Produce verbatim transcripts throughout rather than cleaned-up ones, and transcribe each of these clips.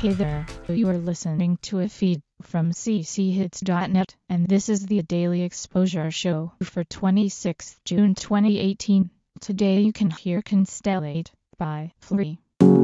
Hey there, you are listening to a feed from c c hits dot net, and this is the Daily Exposure Show for twenty-sixth of June twenty eighteen. Today you can hear Constellate by Flea.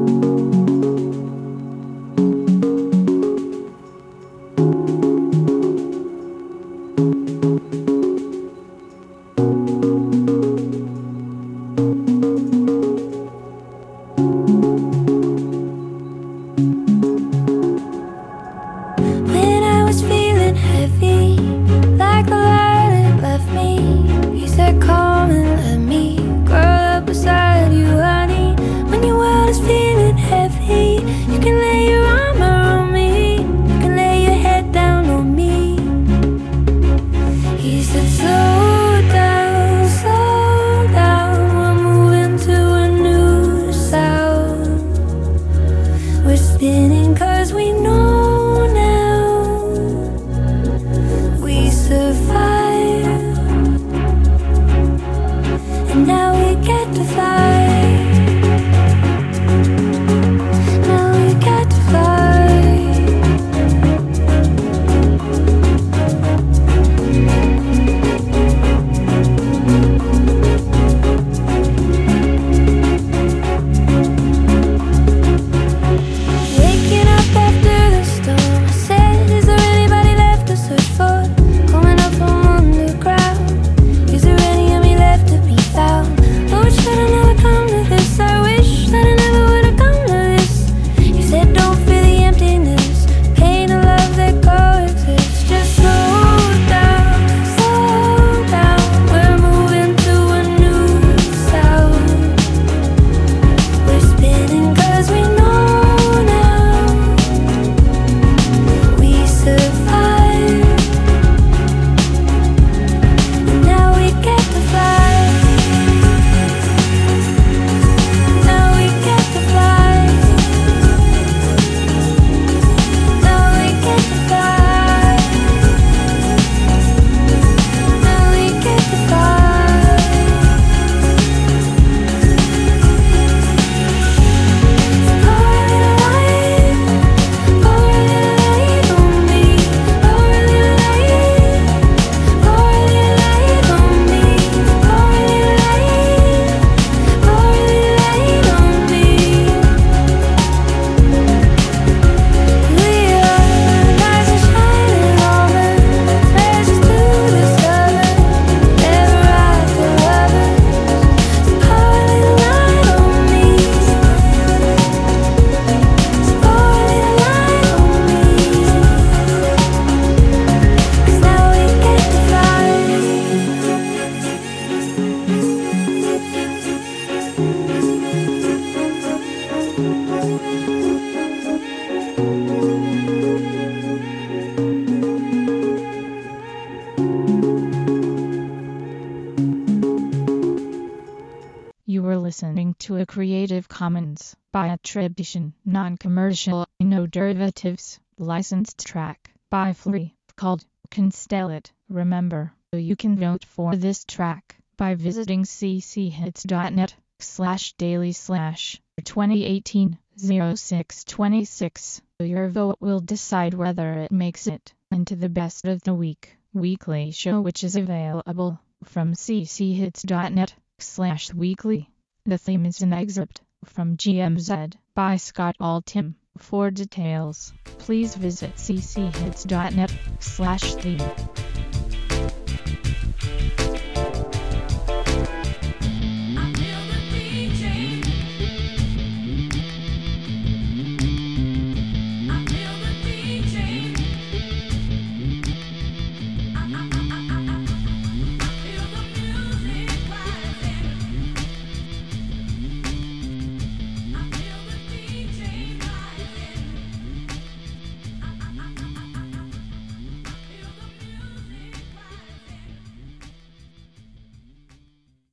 You were listening to a Creative Commons by attribution, non-commercial, no derivatives, licensed track by Flea called Constellate. Remember, you can vote for this track by visiting c c hits dot net slash daily slash twenty eighteen oh six twenty-six. Your vote will decide whether it makes it into the best of the week weekly show, which is available from c c hits dot net slash weekly. The theme is an excerpt from G M Z by Scott Altham. For details, please visit c c hits dot net slash theme.